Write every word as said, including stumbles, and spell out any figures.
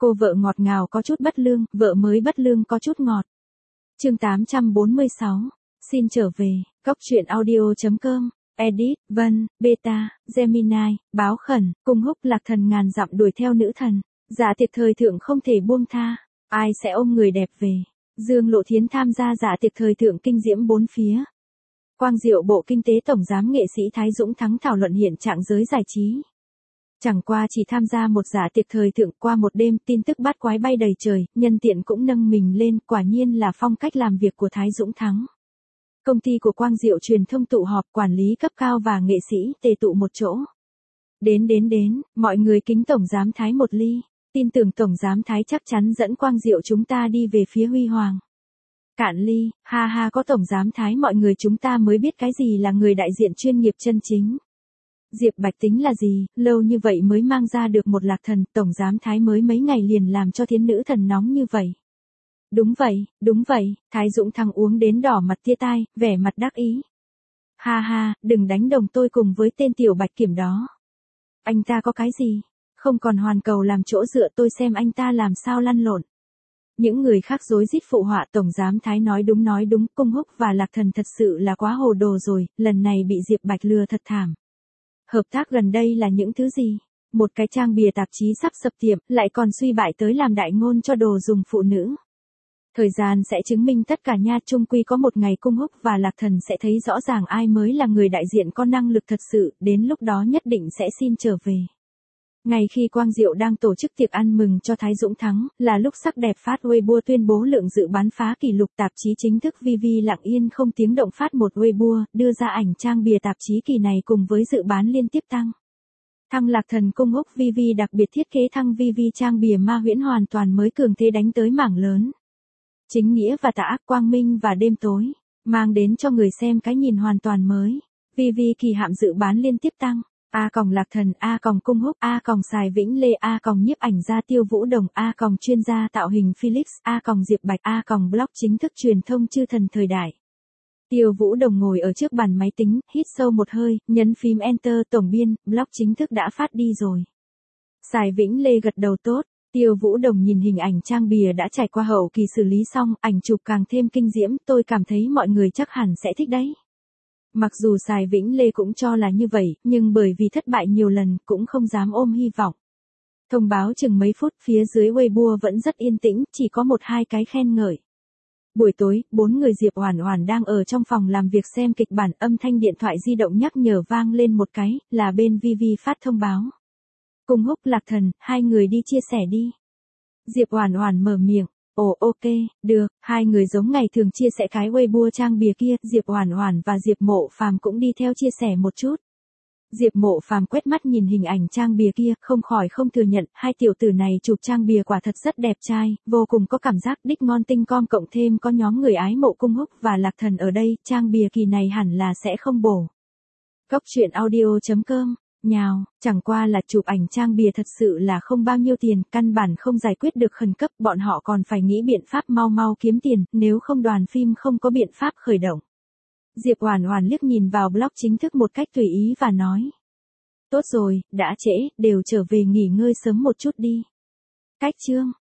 Cô vợ ngọt ngào có chút bất lương, vợ mới bất lương có chút ngọt. Chương tám trăm bốn mươi sáu. Xin trở về, góc truyện audio chấm com. Edit, Vân, Beta, Gemini, báo khẩn, cung húc lạc thần ngàn dặm đuổi theo nữ thần. Dạ tiệc thời thượng không thể buông tha. Ai sẽ ôm người đẹp về? Dương Lộ Thiến tham gia dạ tiệc thời thượng kinh diễm bốn phía. Quang Diệu Bộ Kinh tế Tổng giám nghệ sĩ Thái Dũng Thắng thảo luận hiện trạng giới giải trí. Chẳng qua chỉ tham gia một dạ tiệc thời thượng qua một đêm, tin tức bát quái bay đầy trời, nhân tiện cũng nâng mình lên, quả nhiên là phong cách làm việc của Thái Dũng Thắng. Công ty của Quang Diệu truyền thông tụ họp, quản lý cấp cao và nghệ sĩ tề tụ một chỗ. Đến đến đến, mọi người kính Tổng giám Thái một ly, tin tưởng Tổng giám Thái chắc chắn dẫn Quang Diệu chúng ta đi về phía huy hoàng. Cạn ly, ha ha, có Tổng giám Thái mọi người chúng ta mới biết cái gì là người đại diện chuyên nghiệp chân chính. Diệp Bạch tính là gì, lâu như vậy mới mang ra được một lạc thần, Tổng giám Thái mới mấy ngày liền làm cho thiến nữ thần nóng như vậy. Đúng vậy, đúng vậy, Thái Dũng Thắng uống đến đỏ mặt tia tai, vẻ mặt đắc ý. Ha ha, đừng đánh đồng tôi cùng với tên tiểu Bạch Kiểm đó. Anh ta có cái gì? Không còn hoàn cầu làm chỗ dựa, tôi xem anh ta làm sao lăn lộn. Những người khác rối rít phụ họa. Tổng giám Thái nói đúng nói đúng, cung húc và lạc thần thật sự là quá hồ đồ rồi, lần này bị Diệp Bạch lừa thật thảm. Hợp tác gần đây là những thứ gì? Một cái trang bìa tạp chí sắp sập tiệm, lại còn suy bại tới làm đại ngôn cho đồ dùng phụ nữ. Thời gian sẽ chứng minh tất cả nha, chung quy có một ngày cung húc và lạc thần sẽ thấy rõ ràng ai mới là người đại diện có năng lực thật sự, đến lúc đó nhất định sẽ xin trở về. Ngay khi Quang Diệu đang tổ chức tiệc ăn mừng cho Thái Dũng Thắng, là lúc sắc đẹp phát Weibo tuyên bố lượng dự bán phá kỷ lục. Tạp chí chính thức vê vê lặng yên không tiếng động phát một Weibo, đưa ra ảnh trang bìa tạp chí kỳ này cùng với dự bán liên tiếp tăng. Thăng lạc thần cung húc vê vê đặc biệt thiết kế thăng vê vê trang bìa ma huyễn hoàn toàn mới, cường thế đánh tới mảng lớn. Chính nghĩa và tà ác, quang minh và đêm tối, mang đến cho người xem cái nhìn hoàn toàn mới. vê vê kỳ hạm dự bán liên tiếp tăng. A còng lạc thần, A còng cung húc, A còng Sài Vĩnh Lê, A còng nhiếp ảnh gia Tiêu Vũ Đồng, A còng chuyên gia tạo hình Felix, A còng Diệp Bạch, A còng blog chính thức truyền thông chư thần thời đại. Tiêu Vũ Đồng ngồi ở trước bàn máy tính, hít sâu một hơi, nhấn phím Enter, tổng biên, blog chính thức đã phát đi rồi. Sài Vĩnh Lê gật đầu tốt. Tiêu Vũ Đồng nhìn hình ảnh trang bìa đã trải qua hậu kỳ xử lý xong, ảnh chụp càng thêm kinh diễm, tôi cảm thấy mọi người chắc hẳn sẽ thích đấy. Mặc dù Sài Vĩnh Lê cũng cho là như vậy, nhưng bởi vì thất bại nhiều lần, cũng không dám ôm hy vọng. Thông báo chừng mấy phút, phía dưới Weibo vẫn rất yên tĩnh, chỉ có một hai cái khen ngợi. Buổi tối, bốn người Diệp Oản Oản đang ở trong phòng làm việc xem kịch bản, âm thanh điện thoại di động nhắc nhở vang lên một cái, là bên vê vê phát thông báo. Cung húc lạc thần, hai người đi chia sẻ đi. Diệp Oản Oản mở miệng. Ồ ok, được, hai người giống ngày thường chia sẻ cái Weibo trang bìa kia, Diệp Oản Oản và Diệp Mộ Phàm cũng đi theo chia sẻ một chút. Diệp Mộ Phàm quét mắt nhìn hình ảnh trang bìa kia, không khỏi không thừa nhận, hai tiểu tử này chụp trang bìa quả thật rất đẹp trai, vô cùng có cảm giác đích ngon tinh com, cộng thêm có nhóm người ái mộ cung húc và lạc thần ở đây, trang bìa kỳ này hẳn là sẽ không bổ. Góc truyện audio chấm com. Nhào, chẳng qua là chụp ảnh trang bìa thật sự là không bao nhiêu tiền, căn bản không giải quyết được khẩn cấp, bọn họ còn phải nghĩ biện pháp mau mau kiếm tiền, nếu không đoàn phim không có biện pháp khởi động. Diệp Oản Oản liếc nhìn vào blog chính thức một cách tùy ý và nói. Tốt rồi, đã trễ, đều trở về nghỉ ngơi sớm một chút đi. Cách chương.